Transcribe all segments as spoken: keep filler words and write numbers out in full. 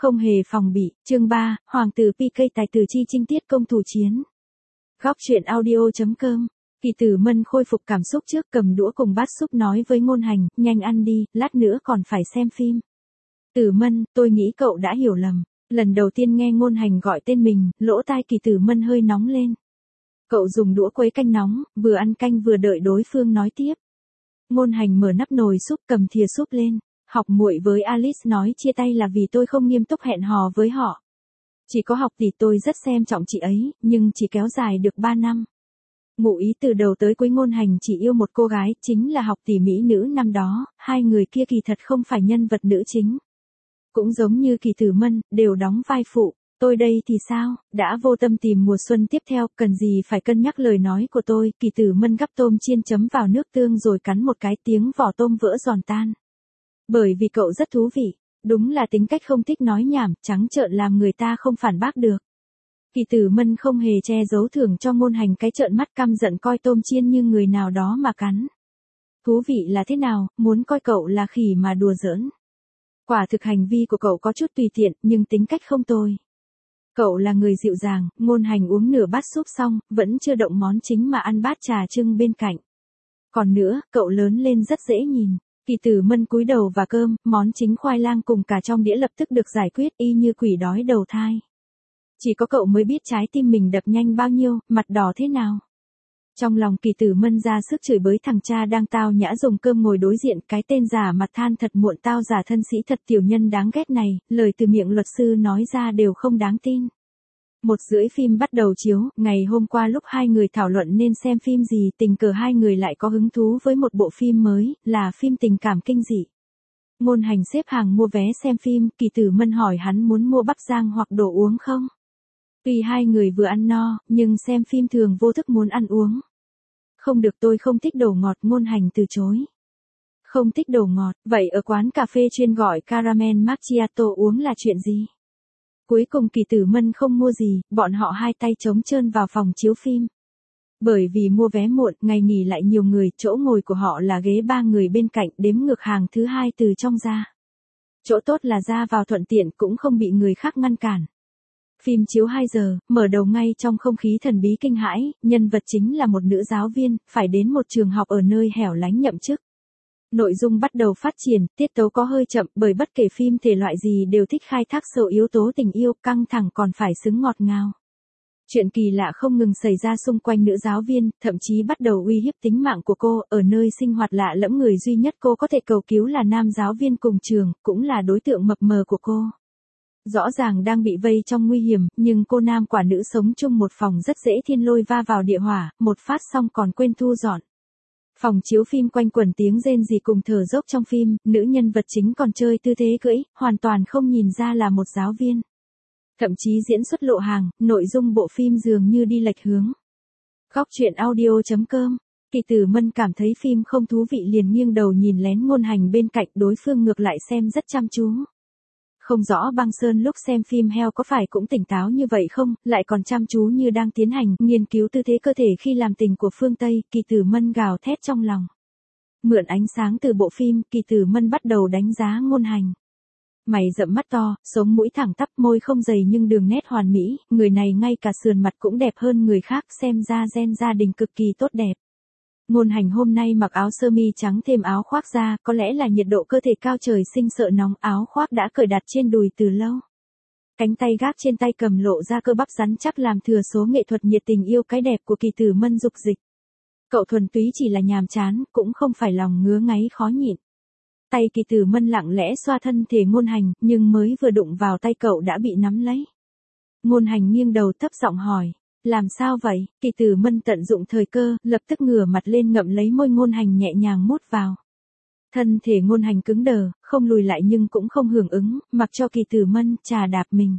Không hề phòng bị, chương ba, Hoàng tử pê ca tài tử chi chinh tiết công thủ chiến. Góc truyện audio.com. Kỳ Tử Mân khôi phục cảm xúc trước, cầm đũa cùng bát súp nói với Ngôn Hành, nhanh ăn đi, lát nữa còn phải xem phim. Tử Mân, tôi nghĩ cậu đã hiểu lầm. Lần đầu tiên nghe Ngôn Hành gọi tên mình, lỗ tai Kỳ Tử Mân hơi nóng lên. Cậu dùng đũa quấy canh nóng, vừa ăn canh vừa đợi đối phương nói tiếp. Ngôn Hành mở nắp nồi súp, cầm thìa súp lên. Học muội với Alice nói chia tay là vì tôi không nghiêm túc hẹn hò với họ. Chỉ có học tỷ tôi rất xem trọng chị ấy, nhưng chỉ kéo dài được ba năm. Ngụ ý từ đầu tới cuối Ngôn Hành chỉ yêu một cô gái, chính là học tỷ mỹ nữ năm đó, hai người kia kỳ thật không phải nhân vật nữ chính. Cũng giống như Kỳ Tử Mân, đều đóng vai phụ. Tôi đây thì sao, đã vô tâm tìm mùa xuân tiếp theo, cần gì phải cân nhắc lời nói của tôi. Kỳ Tử Mân gắp tôm chiên chấm vào nước tương rồi cắn một cái, tiếng vỏ tôm vỡ giòn tan. Bởi vì cậu rất thú vị, đúng là tính cách không thích nói nhảm, trắng trợn làm người ta không phản bác được. Kỳ Tử Mân không hề che giấu thưởng cho Ngôn Hành cái trợn mắt căm giận coi tôm chiên như người nào đó mà cắn. Thú vị là thế nào, muốn coi cậu là khỉ mà đùa giỡn. Quả thực hành vi của cậu có chút tùy tiện, nhưng tính cách không tồi. Cậu là người dịu dàng. Ngôn Hành uống nửa bát súp xong, vẫn chưa động món chính mà ăn bát trà trưng bên cạnh. Còn nữa, cậu lớn lên rất dễ nhìn. Kỳ Tử Mân cúi đầu và cơm, món chính khoai lang cùng cả trong đĩa lập tức được giải quyết y như quỷ đói đầu thai. Chỉ có cậu mới biết trái tim mình đập nhanh bao nhiêu, mặt đỏ thế nào. Trong lòng Kỳ Tử Mân ra sức chửi bới thằng cha đang tao nhã dùng cơm ngồi đối diện, cái tên giả mặt than thật muộn tao giả thân sĩ thật tiểu nhân đáng ghét này, lời từ miệng luật sư nói ra đều không đáng tin. Một rưỡi phim bắt đầu chiếu, ngày hôm qua lúc hai người thảo luận nên xem phim gì, tình cờ hai người lại có hứng thú với một bộ phim mới, là phim tình cảm kinh dị. Ngôn Hành xếp hàng mua vé xem phim, Kỳ Tử Mân hỏi hắn muốn mua bắp rang hoặc đồ uống không. Tuy hai người vừa ăn no, nhưng xem phim thường vô thức muốn ăn uống. Không được, tôi không thích đồ ngọt. Ngôn Hành từ chối. Không thích đồ ngọt, vậy ở quán cà phê chuyên gọi caramel macchiato uống là chuyện gì? Cuối cùng Kỳ Tử Mân không mua gì, bọn họ hai tay trống trơn vào phòng chiếu phim. Bởi vì mua vé muộn, ngày nghỉ lại nhiều người, chỗ ngồi của họ là ghế ba người bên cạnh, đếm ngược hàng thứ hai từ trong ra. Chỗ tốt là ra vào thuận tiện, cũng không bị người khác ngăn cản. Phim chiếu hai giờ, mở đầu ngay trong không khí thần bí kinh hãi, nhân vật chính là một nữ giáo viên, phải đến một trường học ở nơi hẻo lánh nhậm chức. Nội dung bắt đầu phát triển, tiết tấu có hơi chậm, bởi bất kể phim thể loại gì đều thích khai thác sâu yếu tố tình yêu, căng thẳng còn phải xứng ngọt ngào. Chuyện kỳ lạ không ngừng xảy ra xung quanh nữ giáo viên, thậm chí bắt đầu uy hiếp tính mạng của cô, ở nơi sinh hoạt lạ lẫm người duy nhất cô có thể cầu cứu là nam giáo viên cùng trường, cũng là đối tượng mập mờ của cô. Rõ ràng đang bị vây trong nguy hiểm, nhưng cô nam quả nữ sống chung một phòng rất dễ thiên lôi va vào địa hỏa, một phát xong còn quên thu dọn. Phòng chiếu phim quanh quẩn tiếng rên rỉ cùng thở dốc trong phim, nữ nhân vật chính còn chơi tư thế cưỡi, hoàn toàn không nhìn ra là một giáo viên. Thậm chí diễn xuất lộ hàng, nội dung bộ phim dường như đi lệch hướng. Góc truyện audio.com. Kỳ Tử Mân cảm thấy phim không thú vị liền nghiêng đầu nhìn lén Ngôn Hành bên cạnh, đối phương ngược lại xem rất chăm chú. Không rõ Băng Sơn lúc xem phim heo có phải cũng tỉnh táo như vậy không, lại còn chăm chú như đang tiến hành nghiên cứu tư thế cơ thể khi làm tình của phương Tây. Kỳ Tử Mân gào thét trong lòng. Mượn ánh sáng từ bộ phim, Kỳ Tử Mân bắt đầu đánh giá Ngôn Hành. Mày rậm mắt to, sống mũi thẳng tắp, môi không dày nhưng đường nét hoàn mỹ, người này ngay cả sườn mặt cũng đẹp hơn người khác, xem ra gen gia đình cực kỳ tốt đẹp. Ngôn Hành hôm nay mặc áo sơ mi trắng thêm áo khoác da, có lẽ là nhiệt độ cơ thể cao trời sinh sợ nóng, áo khoác đã cởi đặt trên đùi từ lâu. Cánh tay gác trên tay cầm lộ ra cơ bắp rắn chắc làm thừa số nghệ thuật nhiệt tình yêu cái đẹp của Kỳ Tử Mân dục dịch. Cậu thuần túy chỉ là nhàm chán, cũng không phải lòng ngứa ngáy khó nhịn. Tay Kỳ Tử Mân lặng lẽ xoa thân thể Ngôn Hành, nhưng mới vừa đụng vào tay cậu đã bị nắm lấy. Ngôn Hành nghiêng đầu thấp giọng hỏi. Làm sao vậy? Kỳ Tử Mân tận dụng thời cơ, lập tức ngửa mặt lên ngậm lấy môi Ngôn Hành nhẹ nhàng mút vào. Thân thể Ngôn Hành cứng đờ, không lùi lại nhưng cũng không hưởng ứng, mặc cho Kỳ Tử Mân chà đạp mình.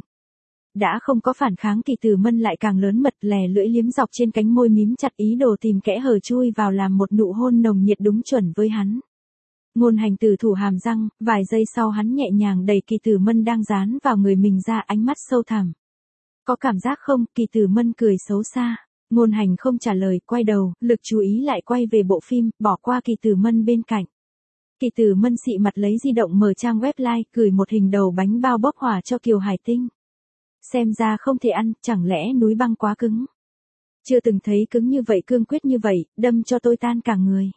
Đã không có phản kháng, Kỳ Tử Mân lại càng lớn mật, lè lưỡi liếm dọc trên cánh môi mím chặt, ý đồ tìm kẽ hở chui vào làm một nụ hôn nồng nhiệt đúng chuẩn với hắn. Ngôn Hành từ thủ hàm răng, vài giây sau hắn nhẹ nhàng đẩy Kỳ Tử Mân đang dán vào người mình ra, ánh mắt sâu thẳm. Có cảm giác không? Kỳ Tử Mân cười xấu xa. Ngôn Hành không trả lời, quay đầu, lực chú ý lại quay về bộ phim, bỏ qua Kỳ Tử Mân bên cạnh. Kỳ Tử Mân xị mặt lấy di động mở trang web like, gửi một hình đầu bánh bao bốc hỏa cho Kiều Hải Tinh. Xem ra không thể ăn, chẳng lẽ núi băng quá cứng. Chưa từng thấy cứng như vậy, cương quyết như vậy, đâm cho tôi tan cả người.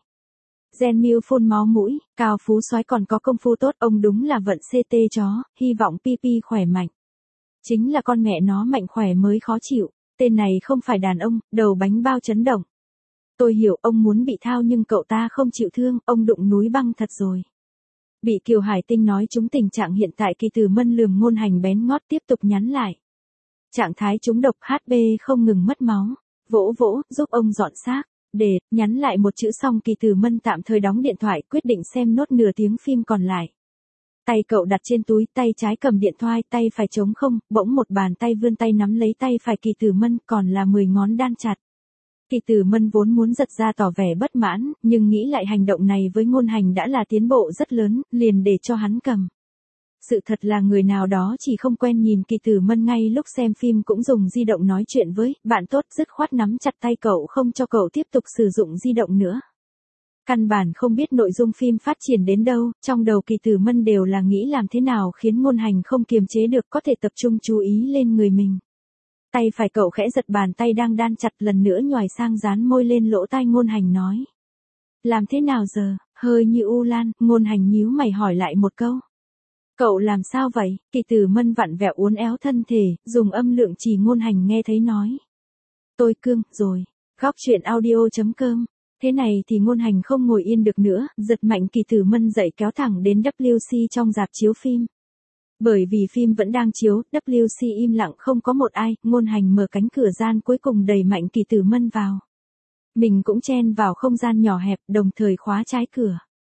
Gen Miu phun máu mũi, Cao Phú Soái còn có công phu tốt, ông đúng là vận xê tê chó, hy vọng pi pi khỏe mạnh. Chính là con mẹ nó mạnh khỏe mới khó chịu, tên này không phải đàn ông, đầu bánh bao chấn động. Tôi hiểu ông muốn bị thao nhưng cậu ta không chịu thương, ông đụng núi băng thật rồi. Bị Kiều Hải Tinh nói trúng tình trạng hiện tại, Kỳ Tử Mân lườm Ngôn Hành bén ngót tiếp tục nhắn lại. Trạng thái trúng độc hát bê không ngừng mất máu, vỗ vỗ, giúp ông dọn xác. Để, nhắn lại một chữ xong Kỳ Tử Mân tạm thời đóng điện thoại, quyết định xem nốt nửa tiếng phim còn lại. Tay cậu đặt trên túi, tay trái cầm điện thoại, tay phải trống không, bỗng một bàn tay vươn tay nắm lấy tay phải Kỳ Tử Mân, còn là mười ngón đan chặt. Kỳ Tử Mân vốn muốn giật ra tỏ vẻ bất mãn, nhưng nghĩ lại hành động này với Ngôn Hành đã là tiến bộ rất lớn, liền để cho hắn cầm. Sự thật là người nào đó chỉ không quen nhìn Kỳ Tử Mân ngay lúc xem phim cũng dùng di động nói chuyện với bạn tốt, dứt khoát nắm chặt tay cậu không cho cậu tiếp tục sử dụng di động nữa. Căn bản không biết nội dung phim phát triển đến đâu, trong đầu Kỳ Tử Mân đều là nghĩ làm thế nào khiến Ngôn Hành không kiềm chế được có thể tập trung chú ý lên người mình. Tay phải cậu khẽ giật bàn tay đang đan chặt, lần nữa nhoài sang dán môi lên lỗ tai Ngôn Hành nói. Làm thế nào giờ, hơi như u lan, Ngôn Hành nhíu mày hỏi lại một câu. Cậu làm sao vậy? Kỳ Tử Mân vặn vẹo uốn éo thân thể, dùng âm lượng chỉ Ngôn Hành nghe thấy nói. Tôi cương, rồi. Góc truyện audio chấm com. Thế này thì Ngôn Hành không ngồi yên được nữa, giật mạnh Kỳ Tử Mân dậy kéo thẳng đến vê kép xê trong rạp chiếu phim. Bởi vì phim vẫn đang chiếu, vê kép xê im lặng không có một ai, Ngôn Hành mở cánh cửa gian cuối cùng đẩy mạnh Kỳ Tử Mân vào. Mình cũng chen vào không gian nhỏ hẹp, đồng thời khóa trái cửa.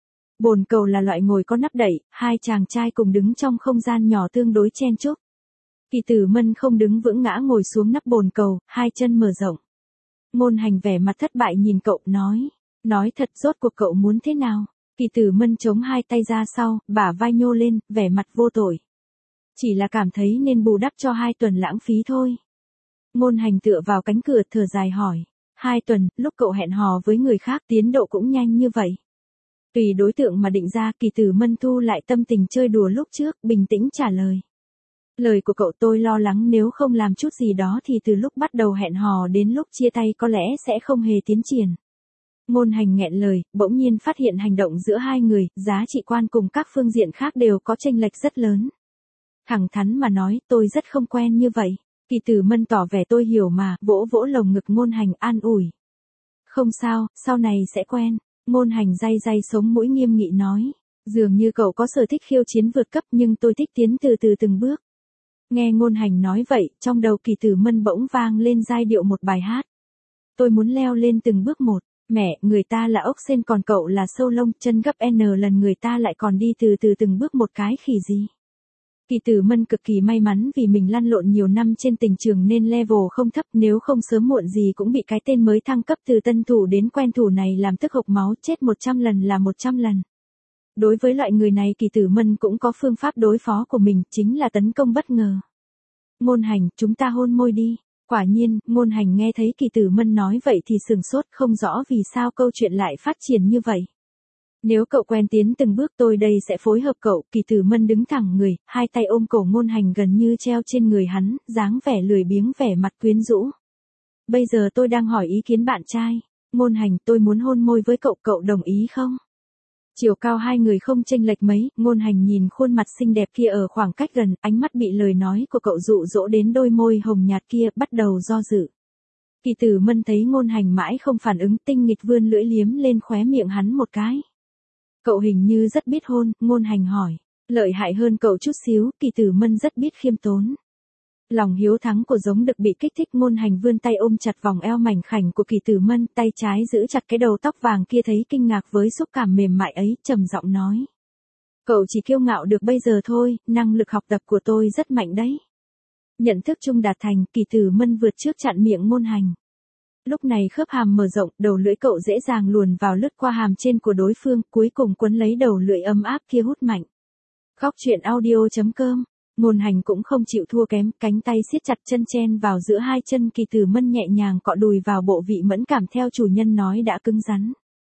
Bồn cầu là loại ngồi có nắp đậy, hai chàng trai cùng đứng trong không gian nhỏ tương đối chen chúc. Kỳ Tử Mân không đứng vững ngã ngồi xuống nắp bồn cầu, hai chân mở rộng. Ngôn Hành vẻ mặt thất bại nhìn cậu, nói. Nói thật, rốt cuộc cậu muốn thế nào? Kỳ Tử Mân chống hai tay ra sau, bả vai nhô lên, vẻ mặt vô tội. Chỉ là cảm thấy nên bù đắp cho hai tuần lãng phí thôi. Ngôn Hành tựa vào cánh cửa thở dài hỏi. Hai tuần, lúc cậu hẹn hò với người khác tiến độ cũng nhanh như vậy. Tùy đối tượng mà định ra, Kỳ Tử Mân thu lại tâm tình chơi đùa lúc trước, bình tĩnh trả lời. Lời của cậu tôi lo lắng nếu không làm chút gì đó thì từ lúc bắt đầu hẹn hò đến lúc chia tay có lẽ sẽ không hề tiến triển. Ngôn Hành nghẹn lời, bỗng nhiên phát hiện hành động giữa hai người, giá trị quan cùng các phương diện khác đều có chênh lệch rất lớn. Thẳng thắn mà nói, tôi rất không quen như vậy. Kỳ Tử Mân tỏ vẻ tôi hiểu mà, vỗ vỗ lồng ngực Ngôn Hành an ủi. Không sao, sau này sẽ quen. Ngôn Hành day day sống mũi nghiêm nghị nói. Dường như cậu có sở thích khiêu chiến vượt cấp nhưng tôi thích tiến từ từ từng bước. Nghe Ngôn Hành nói vậy, trong đầu Kỳ Tử Mân bỗng vang lên giai điệu một bài hát. Tôi muốn leo lên từng bước một. Mẹ, người ta là ốc sên còn cậu là sâu lông, chân gấp N lần người ta lại còn đi từ từ từng bước một cái khỉ gì. Kỳ Tử Mân cực kỳ may mắn vì mình lăn lộn nhiều năm trên tình trường nên level không thấp, nếu không sớm muộn gì cũng bị cái tên mới thăng cấp từ tân thủ đến quen thủ này làm tức hộc máu, chết một trăm lần là một trăm lần. Đối với loại người này Kỳ Tử Mân cũng có phương pháp đối phó của mình, chính là tấn công bất ngờ. Ngôn Hành, chúng ta hôn môi đi. Quả nhiên, Ngôn Hành nghe thấy Kỳ Tử Mân nói vậy thì sừng sốt, không rõ vì sao câu chuyện lại phát triển như vậy. Nếu cậu quen tiến từng bước tôi đây sẽ phối hợp cậu. Kỳ Tử Mân đứng thẳng người, hai tay ôm cổ Ngôn Hành gần như treo trên người hắn, dáng vẻ lười biếng vẻ mặt quyến rũ. Bây giờ tôi đang hỏi ý kiến bạn trai. Ngôn Hành, tôi muốn hôn môi với cậu, cậu đồng ý không? Chiều cao hai người không chênh lệch mấy, Ngôn Hành nhìn khuôn mặt xinh đẹp kia ở khoảng cách gần, ánh mắt bị lời nói của cậu dụ dỗ đến đôi môi hồng nhạt kia, bắt đầu do dự. Kỳ Tử Mân thấy Ngôn Hành mãi không phản ứng, tinh nghịch vươn lưỡi liếm lên khóe miệng hắn một cái. Cậu hình như rất biết hôn, Ngôn Hành hỏi. Lợi hại hơn cậu chút xíu, Kỳ Tử Mân rất biết khiêm tốn. Lòng hiếu thắng của giống được bị kích thích, Ngôn Hành vươn tay ôm chặt vòng eo mảnh khảnh của Kỳ Tử Mân, tay trái giữ chặt cái đầu tóc vàng kia, thấy kinh ngạc với xúc cảm mềm mại ấy, trầm giọng nói. Cậu chỉ kiêu ngạo được bây giờ thôi, năng lực học tập của tôi rất mạnh đấy. Nhận thức chung đạt thành, Kỳ Tử Mân vượt trước chặn miệng Ngôn Hành. Lúc này khớp hàm mở rộng, đầu lưỡi cậu dễ dàng luồn vào lướt qua hàm trên của đối phương, cuối cùng quấn lấy đầu lưỡi ấm áp kia hút mạnh. Góc truyện audio chấm com. Ngôn Hành cũng không chịu thua kém, cánh tay siết chặt chân chen vào giữa hai chân Kỳ Tử Mân, nhẹ nhàng cọ đùi vào bộ vị mẫn cảm theo chủ nhân nói đã cứng rắn.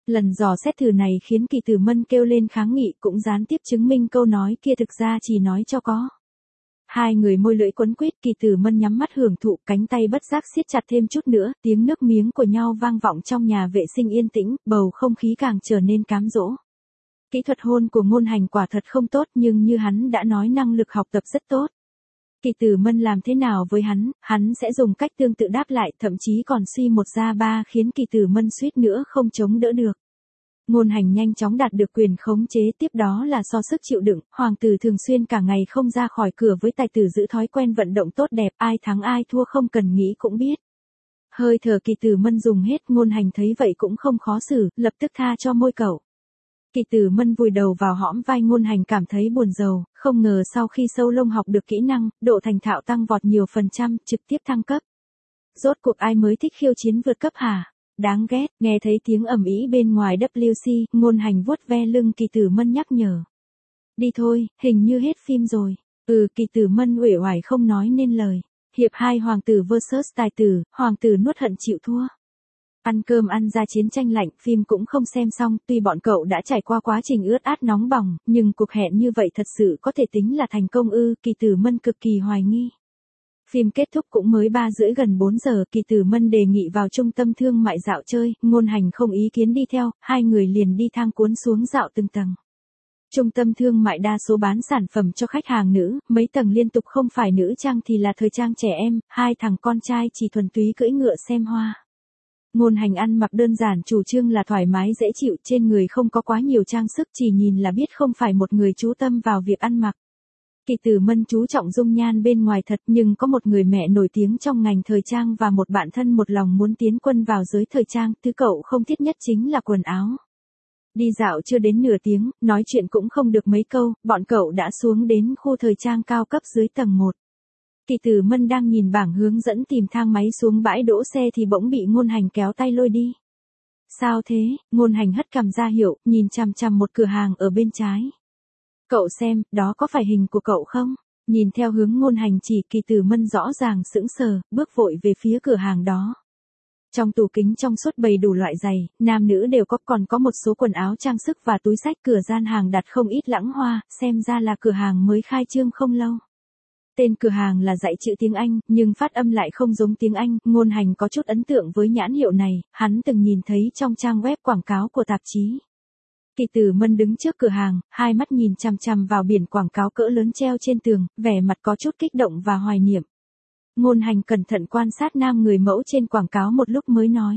Lần dò xét thử này khiến Kỳ Tử Mân kêu lên kháng nghị, cũng gián tiếp chứng minh câu nói kia thực ra chỉ nói cho có. Hai người môi lưỡi quấn quýt, Kỳ Tử Mân nhắm mắt hưởng thụ, cánh tay bất giác siết chặt thêm chút nữa, tiếng nước miếng của nhau vang vọng trong nhà vệ sinh yên tĩnh, bầu không khí càng trở nên cám dỗ. Kỹ thuật hôn của Ngôn Hành quả thật không tốt, nhưng như hắn đã nói năng lực học tập rất tốt. Kỳ Tử Mân làm thế nào với hắn, hắn sẽ dùng cách tương tự đáp lại, thậm chí còn suy một ra ba, khiến Kỳ Tử Mân suýt nữa không chống đỡ được. Ngôn Hành nhanh chóng đạt được quyền khống chế, tiếp đó là so sức chịu đựng, hoàng tử thường xuyên cả ngày không ra khỏi cửa với tài tử giữ thói quen vận động tốt đẹp, ai thắng ai thua không cần nghĩ cũng biết. Hơi thở Kỳ Tử Mân dùng hết, Ngôn Hành thấy vậy cũng không khó xử, lập tức tha cho môi cậu. Kỳ Tử Mân vùi đầu vào hõm vai Ngôn Hành, cảm thấy buồn rầu, không ngờ sau khi sâu lông học được kỹ năng, độ thành thạo tăng vọt nhiều phần trăm, trực tiếp thăng cấp. Rốt cuộc ai mới thích khiêu chiến vượt cấp hả? Đáng ghét, nghe thấy tiếng ầm ĩ bên ngoài W C, Ngôn Hành vuốt ve lưng Kỳ Tử Mân nhắc nhở. Đi thôi, hình như hết phim rồi. Ừ, Kỳ Tử Mân uể oải không nói nên lời. Hiệp hai hoàng tử versus tài tử, hoàng tử nuốt hận chịu thua. Ăn cơm ăn ra chiến tranh lạnh, phim cũng không xem xong, tuy bọn cậu đã trải qua quá trình ướt át nóng bỏng, nhưng cuộc hẹn như vậy thật sự có thể tính là thành công ư? Kỳ Tử Mân cực kỳ hoài nghi. Phim kết thúc cũng mới ba rưỡi gần bốn giờ, Kỳ Tử Mân đề nghị vào trung tâm thương mại dạo chơi, Ngôn Hành không ý kiến đi theo, hai người liền đi thang cuốn xuống dạo từng tầng. Trung tâm thương mại đa số bán sản phẩm cho khách hàng nữ, mấy tầng liên tục không phải nữ trang thì là thời trang trẻ em, hai thằng con trai chỉ thuần túy cưỡi ngựa xem hoa. Ngôn Hành ăn mặc đơn giản, chủ trương là thoải mái dễ chịu, trên người không có quá nhiều trang sức, chỉ nhìn là biết không phải một người chú tâm vào việc ăn mặc. Kỳ Tử Mân chú trọng dung nhan bên ngoài thật, nhưng có một người mẹ nổi tiếng trong ngành thời trang và một bạn thân một lòng muốn tiến quân vào giới thời trang, thứ cậu không thích nhất chính là quần áo. Đi dạo chưa đến nửa tiếng, nói chuyện cũng không được mấy câu, bọn cậu đã xuống đến khu thời trang cao cấp dưới tầng một. Kỳ Tử Mân đang nhìn bảng hướng dẫn tìm thang máy xuống bãi đỗ xe thì bỗng bị Ngôn Hành kéo tay lôi đi. Sao thế? Ngôn Hành hất cằm ra hiệu, nhìn chằm chằm một cửa hàng ở bên trái. Cậu xem, đó có phải hình của cậu không? Nhìn theo hướng Ngôn Hành chỉ, Kỳ Tử Mân rõ ràng sững sờ, bước vội về phía cửa hàng đó. Trong tủ kính trong suốt bày đủ loại giày, nam nữ đều có, còn có một số quần áo trang sức và túi xách, cửa gian hàng đặt không ít lãng hoa, xem ra là cửa hàng mới khai trương không lâu. Tên cửa hàng là dạy chữ tiếng Anh, nhưng phát âm lại không giống tiếng Anh, Ngôn Hành có chút ấn tượng với nhãn hiệu này, hắn từng nhìn thấy trong trang web quảng cáo của tạp chí. Kỳ Tử Mân đứng trước cửa hàng, hai mắt nhìn chằm chằm vào biển quảng cáo cỡ lớn treo trên tường, vẻ mặt có chút kích động và hoài niệm. Ngôn Hành cẩn thận quan sát nam người mẫu trên quảng cáo một lúc mới nói.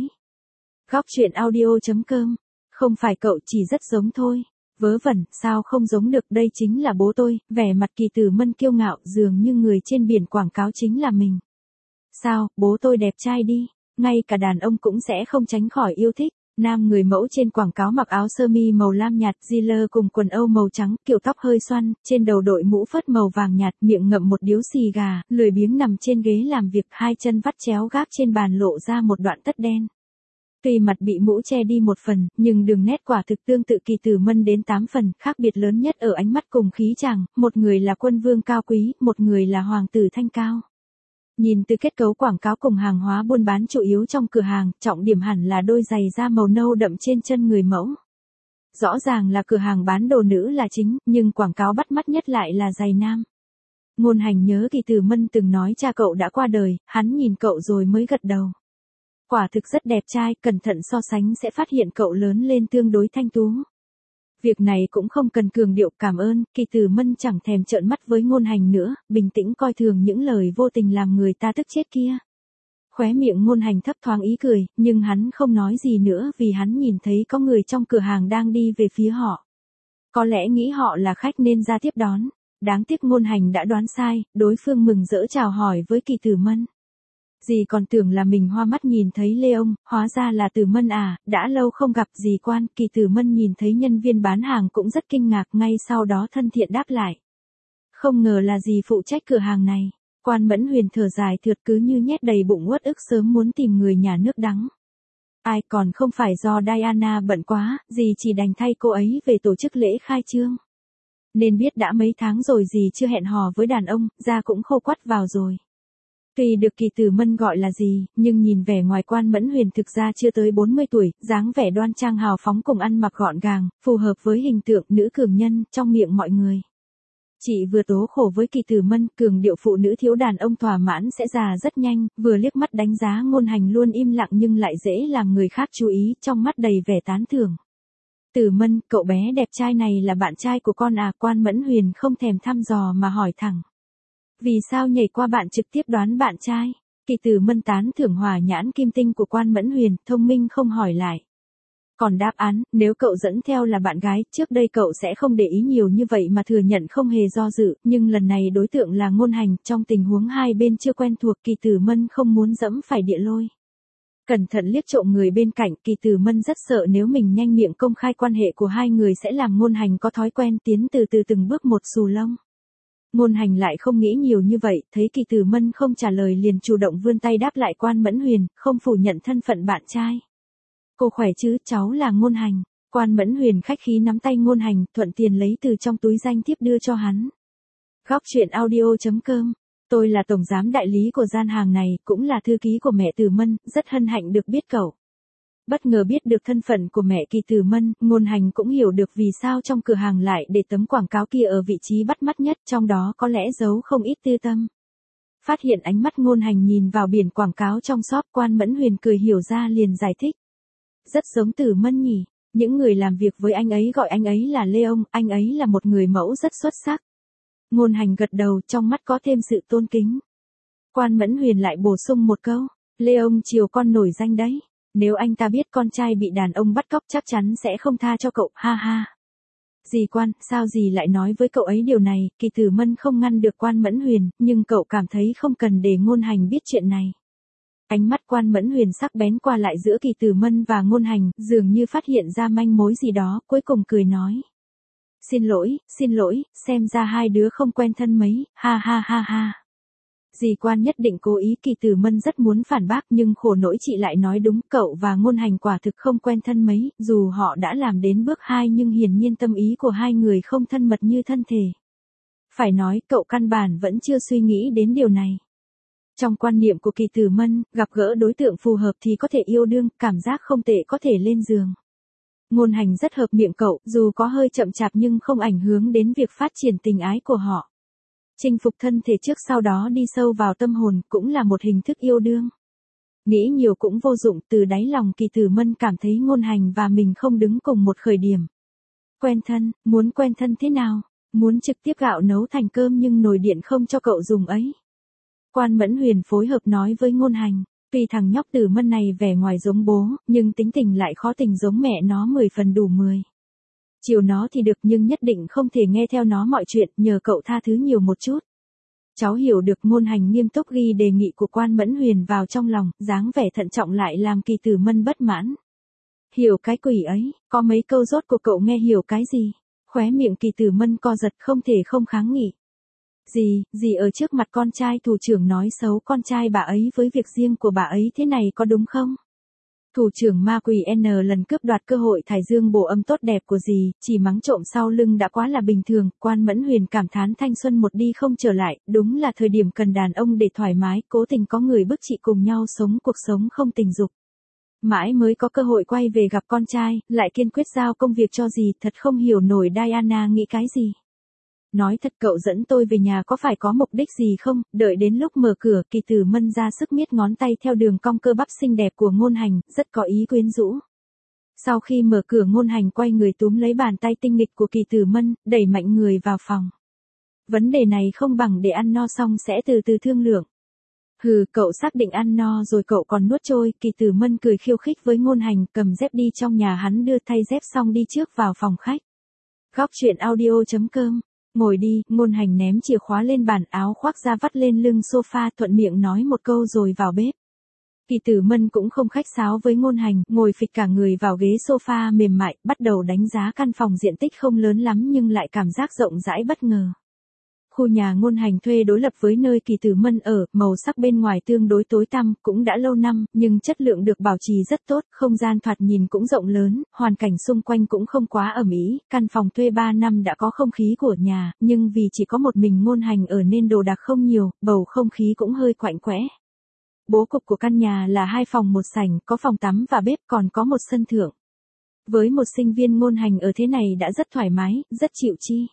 Góc truyện audio chấm com, không phải cậu, chỉ rất giống thôi. Vớ vẩn, sao không giống được, đây chính là bố tôi. Vẻ mặt Kỳ Tử Mân kiêu ngạo, dường như người trên biển quảng cáo chính là mình. Sao, bố tôi đẹp trai đi, ngay cả đàn ông cũng sẽ không tránh khỏi yêu thích. Nam người mẫu trên quảng cáo mặc áo sơ mi màu lam nhạt, jean cùng quần âu màu trắng, kiểu tóc hơi xoăn, trên đầu đội mũ phớt màu vàng nhạt, miệng ngậm một điếu xì gà, lười biếng nằm trên ghế làm việc, hai chân vắt chéo gác trên bàn lộ ra một đoạn tất đen. Tuy mặt bị mũ che đi một phần, nhưng đường nét quả thực tương tự Kỳ Tử Mân đến tám phần, khác biệt lớn nhất ở ánh mắt cùng khí chàng, một người là quân vương cao quý, một người là hoàng tử thanh cao. Nhìn từ kết cấu quảng cáo cùng hàng hóa buôn bán chủ yếu trong cửa hàng, trọng điểm hẳn là đôi giày da màu nâu đậm trên chân người mẫu. Rõ ràng là cửa hàng bán đồ nữ là chính, nhưng quảng cáo bắt mắt nhất lại là giày nam. Ngôn Hành nhớ Kỳ Tử Mân từng nói cha cậu đã qua đời, hắn nhìn cậu rồi mới gật đầu. Quả thực rất đẹp trai, cẩn thận so sánh sẽ phát hiện cậu lớn lên tương đối thanh tú. Việc này cũng không cần cường điệu, cảm ơn. Kỳ Tử Mân chẳng thèm trợn mắt với Ngôn Hành nữa, bình tĩnh coi thường những lời vô tình làm người ta tức chết kia. Khóe miệng Ngôn Hành thấp thoáng ý cười, nhưng hắn không nói gì nữa vì hắn nhìn thấy có người trong cửa hàng đang đi về phía họ. Có lẽ nghĩ họ là khách nên ra tiếp đón. Đáng tiếc Ngôn Hành đã đoán sai, đối phương mừng rỡ chào hỏi với Kỳ Tử Mân. Dì còn tưởng là mình hoa mắt nhìn thấy Lê ông, hóa ra là Tử Mân à, đã lâu không gặp dì quan. Kỳ Tử Mân nhìn thấy nhân viên bán hàng cũng rất kinh ngạc, ngay sau đó thân thiện đáp lại. Không ngờ là dì phụ trách cửa hàng này. Quan Mẫn Huyền thở dài thượt, cứ như nhét đầy bụng uất ức sớm muốn tìm người nhà nước đắng. Ai, còn không phải do Diana bận quá, dì chỉ đành thay cô ấy về tổ chức lễ khai trương. Nên biết đã mấy tháng rồi dì chưa hẹn hò với đàn ông, da cũng khô quắt vào rồi. Tuy được Kỳ Tử Mân gọi là gì, nhưng nhìn vẻ ngoài Quan Mẫn Huyền thực ra chưa tới bốn mươi tuổi, dáng vẻ đoan trang hào phóng cùng ăn mặc gọn gàng, phù hợp với hình tượng nữ cường nhân trong miệng mọi người. Chị vừa tố khổ với Kỳ Tử Mân, cường điệu phụ nữ thiếu đàn ông thỏa mãn sẽ già rất nhanh, vừa liếc mắt đánh giá Ngôn Hành luôn im lặng nhưng lại dễ làm người khác chú ý, trong mắt đầy vẻ tán thưởng. Tử Mân, cậu bé đẹp trai này là bạn trai của con à? Quan Mẫn Huyền không thèm thăm dò mà hỏi thẳng. Vì sao nhảy qua bạn trực tiếp đoán bạn trai? Kỳ Tử Mân tán thưởng hỏa nhãn kim tinh của Quan Mẫn Huyền, thông minh không hỏi lại. Còn đáp án, nếu cậu dẫn theo là bạn gái, trước đây cậu sẽ không để ý nhiều như vậy mà thừa nhận không hề do dự, nhưng lần này đối tượng là Ngôn Hành, trong tình huống hai bên chưa quen thuộc, Kỳ Tử Mân không muốn dẫm phải địa lôi. Cẩn thận liếc trộm người bên cạnh, Kỳ Tử Mân rất sợ nếu mình nhanh miệng công khai quan hệ của hai người sẽ làm Ngôn Hành có thói quen tiến từ từ từng bước một xù lông. Ngôn Hành lại không nghĩ nhiều như vậy, thấy Kỳ Tử Mân không trả lời liền chủ động vươn tay đáp lại Quan Mẫn Huyền, không phủ nhận thân phận bạn trai. Cô khỏe chứ, cháu là Ngôn Hành. Quan Mẫn Huyền khách khí nắm tay Ngôn Hành, thuận tiền lấy từ trong túi danh thiếp đưa cho hắn. Góc truyện audio chấm com. Tôi là tổng giám đại lý của gian hàng này, cũng là thư ký của mẹ Tử Mân, rất hân hạnh được biết cậu. Bất ngờ biết được thân phận của mẹ Kỳ Tử Mân, Ngôn Hành cũng hiểu được vì sao trong cửa hàng lại để tấm quảng cáo kia ở vị trí bắt mắt nhất, trong đó có lẽ giấu không ít tư tâm. Phát hiện ánh mắt Ngôn Hành nhìn vào biển quảng cáo trong shop, Quan Mẫn Huyền cười hiểu ra liền giải thích. Rất giống Tử Mân nhỉ, những người làm việc với anh ấy gọi anh ấy là Lê Ông, anh ấy là một người mẫu rất xuất sắc. Ngôn Hành gật đầu, trong mắt có thêm sự tôn kính. Quan Mẫn Huyền lại bổ sung một câu, Lê Ông chiều con nổi danh đấy. Nếu anh ta biết con trai bị đàn ông bắt cóc chắc chắn sẽ không tha cho cậu, ha ha. Dì Quan, sao dì lại nói với cậu ấy điều này? Kỳ Tử Mân không ngăn được Quan Mẫn Huyền, nhưng cậu cảm thấy không cần để Ngôn Hành biết chuyện này. Ánh mắt Quan Mẫn Huyền sắc bén qua lại giữa Kỳ Tử Mân và Ngôn Hành, dường như phát hiện ra manh mối gì đó, cuối cùng cười nói. Xin lỗi, xin lỗi, xem ra hai đứa không quen thân mấy, ha ha ha ha. Dì Quan nhất định cố ý. Kỳ Tử Mân rất muốn phản bác nhưng khổ nỗi chị lại nói đúng, cậu và Ngôn Hành quả thực không quen thân mấy, dù họ đã làm đến bước hai nhưng hiển nhiên tâm ý của hai người không thân mật như thân thể. Phải nói cậu căn bản vẫn chưa suy nghĩ đến điều này. Trong quan niệm của Kỳ Tử Mân, gặp gỡ đối tượng phù hợp thì có thể yêu đương, cảm giác không tệ có thể lên giường. Ngôn Hành rất hợp miệng cậu, dù có hơi chậm chạp nhưng không ảnh hưởng đến việc phát triển tình ái của họ. Chinh phục thân thể trước sau đó đi sâu vào tâm hồn cũng là một hình thức yêu đương. Nghĩ nhiều cũng vô dụng, từ đáy lòng Kỳ Tử Mân cảm thấy Ngôn Hành và mình không đứng cùng một khởi điểm. Quen thân, muốn quen thân thế nào? Muốn trực tiếp gạo nấu thành cơm nhưng nồi điện không cho cậu dùng ấy. Quan Mẫn Huyền phối hợp nói với Ngôn Hành, tuy thằng nhóc Tử Mân này vẻ ngoài giống bố, nhưng tính tình lại khó tình giống mẹ nó mười phần đủ mười. Chiều nó thì được nhưng nhất định không thể nghe theo nó mọi chuyện, nhờ cậu tha thứ nhiều một chút. Cháu hiểu được. Ngôn Hành nghiêm túc ghi đề nghị của Quan Mẫn Huyền vào trong lòng, dáng vẻ thận trọng lại làm Kỳ Tử Mân bất mãn. Hiểu cái quỷ ấy, có mấy câu rốt của cậu nghe hiểu cái gì? Khóe miệng Kỳ Tử Mân co giật không thể không kháng nghị. Dì, dì ở trước mặt con trai thủ trưởng nói xấu con trai bà ấy với việc riêng của bà ấy thế này có đúng không? Thủ trưởng ma quỷ N lần cướp đoạt cơ hội thải dương bổ âm tốt đẹp của dì, chỉ mắng trộm sau lưng đã quá là bình thường. Quan Mẫn Huyền cảm thán thanh xuân một đi không trở lại, đúng là thời điểm cần đàn ông để thoải mái, cố tình có người bức chị cùng nhau sống cuộc sống không tình dục. Mãi mới có cơ hội quay về gặp con trai, lại kiên quyết giao công việc cho dì, thật không hiểu nổi Diana nghĩ cái gì. Nói thật cậu dẫn tôi về nhà có phải có mục đích gì không? Đợi đến lúc mở cửa, Kỳ Tử Mân ra sức miết ngón tay theo đường cong cơ bắp xinh đẹp của Ngôn Hành, rất có ý quyến rũ. Sau khi mở cửa, Ngôn Hành quay người túm lấy bàn tay tinh nghịch của Kỳ Tử Mân, đẩy mạnh người vào phòng. Vấn đề này không bằng để ăn no xong sẽ từ từ thương lượng. Hừ, cậu xác định ăn no rồi cậu còn nuốt trôi. Kỳ Tử Mân cười khiêu khích với Ngôn Hành, cầm dép đi trong nhà hắn đưa thay dép xong đi trước vào phòng khách. Góc truyện audio chấm com. Ngồi đi. Ngôn Hành ném chìa khóa lên bàn, áo khoác ra vắt lên lưng sofa, thuận miệng nói một câu rồi vào bếp. Kỳ Tử Mân cũng không khách sáo với Ngôn Hành, ngồi phịch cả người vào ghế sofa mềm mại, bắt đầu đánh giá căn phòng diện tích không lớn lắm nhưng lại cảm giác rộng rãi bất ngờ. Khu nhà Ngôn Hành thuê đối lập với nơi Kỳ Tử Mân ở, màu sắc bên ngoài tương đối tối tăm, cũng đã lâu năm, nhưng chất lượng được bảo trì rất tốt, không gian thoạt nhìn cũng rộng lớn, hoàn cảnh xung quanh cũng không quá ầm ĩ, căn phòng thuê ba năm đã có không khí của nhà, nhưng vì chỉ có một mình Ngôn Hành ở nên đồ đạc không nhiều, bầu không khí cũng hơi quạnh quẽ. Bố cục của căn nhà là hai phòng một sảnh, có phòng tắm và bếp, còn có một sân thượng. Với một sinh viên Ngôn Hành ở thế này đã rất thoải mái, rất chịu chi.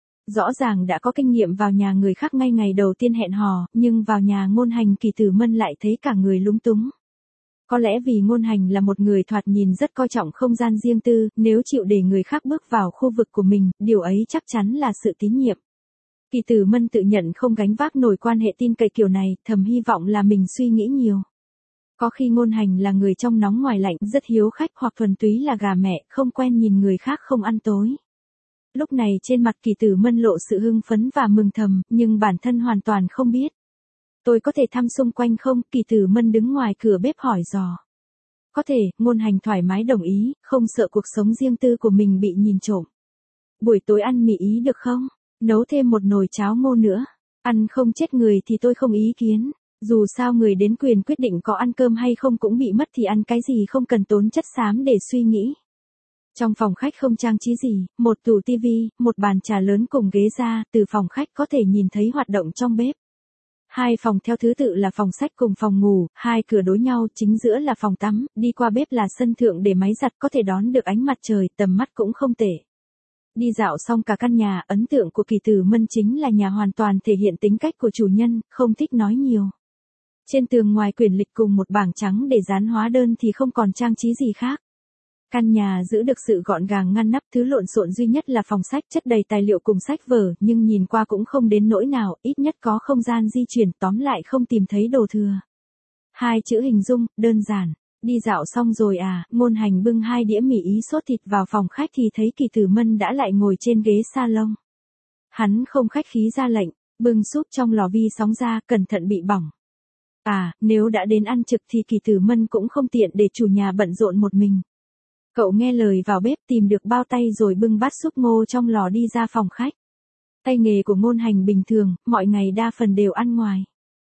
Rõ ràng đã có kinh nghiệm vào nhà người khác ngay ngày đầu tiên hẹn hò, nhưng vào nhà Ngôn Hành Kỳ Tử Mân lại thấy cả người lúng túng. Có lẽ vì Ngôn Hành là một người thoạt nhìn rất coi trọng không gian riêng tư, nếu chịu để người khác bước vào khu vực của mình, điều ấy chắc chắn là sự tín nhiệm. Kỳ Tử Mân tự nhận không gánh vác nổi quan hệ tin cậy kiểu này, thầm hy vọng là mình suy nghĩ nhiều. Có khi Ngôn Hành là người trong nóng ngoài lạnh, rất hiếu khách hoặc thuần túy là gà mẹ, không quen nhìn người khác không ăn tối. Lúc này trên mặt Kỳ Tử Mân lộ sự hưng phấn và mừng thầm, nhưng bản thân hoàn toàn không biết. Tôi có thể thăm xung quanh không? Kỳ Tử Mân đứng ngoài cửa bếp hỏi dò. Có thể, Ngôn Hành thoải mái đồng ý, không sợ cuộc sống riêng tư của mình bị nhìn trộm. Buổi tối ăn mì Ý được không? Nấu thêm một nồi cháo ngô nữa. Ăn không chết người thì tôi không ý kiến. Dù sao người đến quyền quyết định có ăn cơm hay không cũng bị mất thì ăn cái gì không cần tốn chất xám để suy nghĩ. Trong phòng khách không trang trí gì, một tủ tivi, một bàn trà lớn cùng ghế ra, từ phòng khách có thể nhìn thấy hoạt động trong bếp. Hai phòng theo thứ tự là phòng sách cùng phòng ngủ, hai cửa đối nhau, chính giữa là phòng tắm, đi qua bếp là sân thượng để máy giặt có thể đón được ánh mặt trời, tầm mắt cũng không tệ. Đi dạo xong cả căn nhà, ấn tượng của Kỳ Tử Mân chính là nhà hoàn toàn thể hiện tính cách của chủ nhân, không thích nói nhiều. Trên tường ngoài quyển lịch cùng một bảng trắng để dán hóa đơn thì không còn trang trí gì khác. Căn nhà giữ được sự gọn gàng ngăn nắp, thứ lộn xộn duy nhất là phòng sách chất đầy tài liệu cùng sách vở, nhưng nhìn qua cũng không đến nỗi nào, ít nhất có không gian di chuyển, tóm lại không tìm thấy đồ thừa. Hai chữ hình dung, đơn giản. Đi dạo xong rồi à? Ngôn Hành bưng hai đĩa mì Ý sốt thịt vào phòng khách thì thấy Kỳ Tử Mân đã lại ngồi trên ghế salon. Hắn không khách khí ra lệnh, bưng súp trong lò vi sóng ra, cẩn thận bị bỏng. À, nếu đã đến ăn trực thì Kỳ Tử Mân cũng không tiện để chủ nhà bận rộn một mình. Cậu nghe lời vào bếp tìm được bao tay rồi bưng bát súp ngô trong lò đi ra phòng khách. Tay nghề của Ngôn Hành bình thường, mọi ngày đa phần đều ăn ngoài.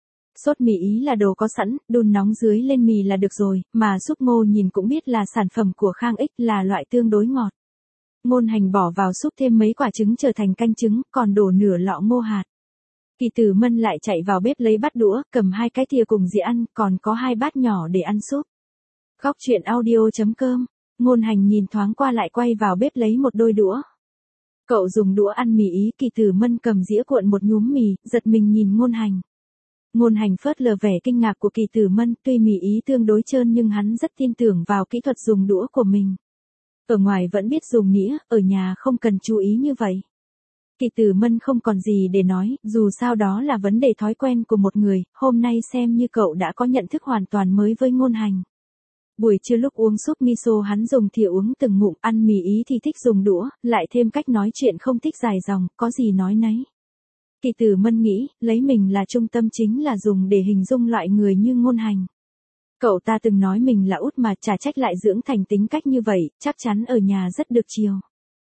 Sốt mì Ý là đồ có sẵn, đun nóng dưới lên mì là được rồi, mà súp ngô nhìn cũng biết là sản phẩm của Khang Ích, là loại tương đối ngọt. Ngôn Hành bỏ vào súp thêm mấy quả trứng trở thành canh trứng, còn đổ nửa lọ ngô hạt. Kỳ Tử Mân lại chạy vào bếp lấy bát đũa, cầm hai cái thìa cùng dĩa ăn, còn có hai bát nhỏ để ăn súp. Góc truyện audio chấm com. Ngôn Hành nhìn thoáng qua lại quay vào bếp lấy một đôi đũa. Cậu dùng đũa ăn mì Ý, Kỳ Tử Mân cầm dĩa cuộn một nhúm mì, giật mình nhìn Ngôn Hành. Ngôn Hành phớt lờ vẻ kinh ngạc của Kỳ Tử Mân, tuy mì Ý tương đối trơn nhưng hắn rất tin tưởng vào kỹ thuật dùng đũa của mình. Ở ngoài vẫn biết dùng nĩa, ở nhà không cần chú ý như vậy. Kỳ Tử Mân không còn gì để nói, dù sao đó là vấn đề thói quen của một người, hôm nay xem như cậu đã có nhận thức hoàn toàn mới với Ngôn Hành. Buổi trưa lúc uống súp miso hắn dùng thìa uống từng ngụm, ăn mì Ý thì thích dùng đũa, lại thêm cách nói chuyện không thích dài dòng, có gì nói nấy. Kỳ Tử Mân nghĩ, lấy mình là trung tâm chính là dùng để hình dung loại người như Ngôn Hành. Cậu ta từng nói mình là út mà chả trách lại dưỡng thành tính cách như vậy, chắc chắn ở nhà rất được chiều.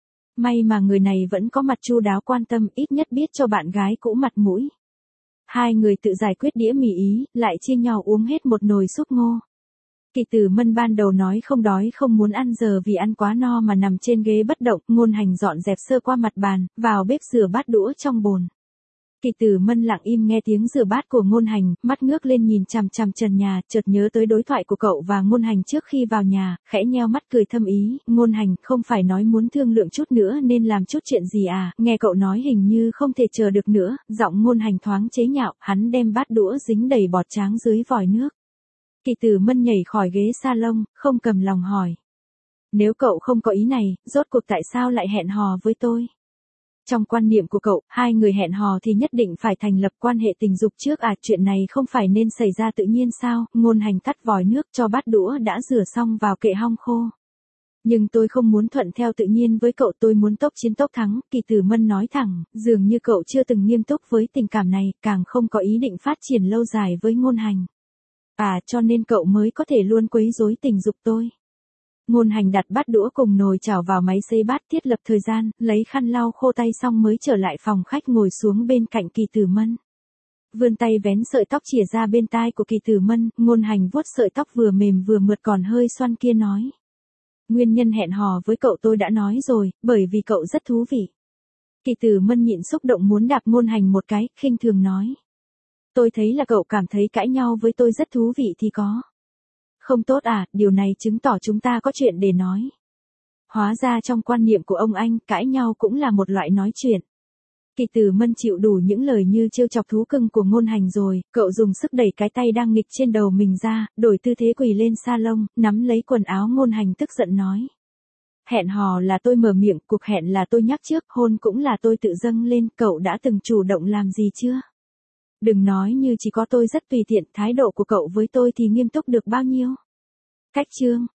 May mà người này vẫn có mặt chu đáo quan tâm, ít nhất biết cho bạn gái cũ mặt mũi. Hai người tự giải quyết đĩa mì Ý, lại chia nhau uống hết một nồi súp ngô. Kỳ Tử Mân ban đầu nói không đói không muốn ăn giờ vì ăn quá no mà nằm trên ghế bất động, Ngôn Hành dọn dẹp sơ qua mặt bàn, vào bếp rửa bát đũa trong bồn. Kỳ Tử Mân lặng im nghe tiếng rửa bát của Ngôn Hành, mắt ngước lên nhìn chằm chằm trần nhà, chợt nhớ tới đối thoại của cậu và Ngôn Hành trước khi vào nhà, khẽ nheo mắt cười thâm ý, Ngôn Hành không phải nói muốn thương lượng chút nữa nên làm chút chuyện gì à, nghe cậu nói hình như không thể chờ được nữa, giọng Ngôn Hành thoáng chế nhạo, hắn đem bát đũa dính đầy bọt tráng dưới vòi nước. Kỳ Tử Mân nhảy khỏi ghế salon, không cầm lòng hỏi. Nếu cậu không có ý này, rốt cuộc tại sao lại hẹn hò với tôi? Trong quan niệm của cậu, hai người hẹn hò thì nhất định phải thành lập quan hệ tình dục trước à, chuyện này không phải nên xảy ra tự nhiên sao? Ngôn Hành tắt vòi nước cho bát đũa đã rửa xong vào kệ hong khô. Nhưng tôi không muốn thuận theo tự nhiên với cậu, tôi muốn tốc chiến tốc thắng, Kỳ Tử Mân nói thẳng, dường như cậu chưa từng nghiêm túc với tình cảm này, càng không có ý định phát triển lâu dài với Ngôn Hành. À, cho nên cậu mới có thể luôn quấy rối tình dục tôi. Ngôn Hành đặt bát đũa cùng nồi chảo vào máy xay bát thiết lập thời gian, lấy khăn lau khô tay xong mới trở lại phòng khách ngồi xuống bên cạnh Kỳ Tử Mân. Vươn tay vén sợi tóc chìa ra bên tai của Kỳ Tử Mân, Ngôn Hành vuốt sợi tóc vừa mềm vừa mượt còn hơi xoăn kia nói. Nguyên nhân hẹn hò với cậu tôi đã nói rồi, bởi vì cậu rất thú vị. Kỳ Tử Mân nhịn xúc động muốn đạp Ngôn Hành một cái, khinh thường nói. Tôi thấy là cậu cảm thấy cãi nhau với tôi rất thú vị thì có. Không tốt à, điều này chứng tỏ chúng ta có chuyện để nói. Hóa ra trong quan niệm của ông anh, cãi nhau cũng là một loại nói chuyện. Kỳ Tử Mân chịu đủ những lời như trêu chọc thú cưng của Ngôn Hành rồi, cậu dùng sức đẩy cái tay đang nghịch trên đầu mình ra, đổi tư thế quỳ lên salon, nắm lấy quần áo Ngôn Hành tức giận nói. Hẹn hò là tôi mở miệng, cuộc hẹn là tôi nhắc trước, hôn cũng là tôi tự dâng lên, cậu đã từng chủ động làm gì chưa? Đừng nói như chỉ có tôi rất tùy tiện, thái độ của cậu với tôi thì nghiêm túc được bao nhiêu? Cách chương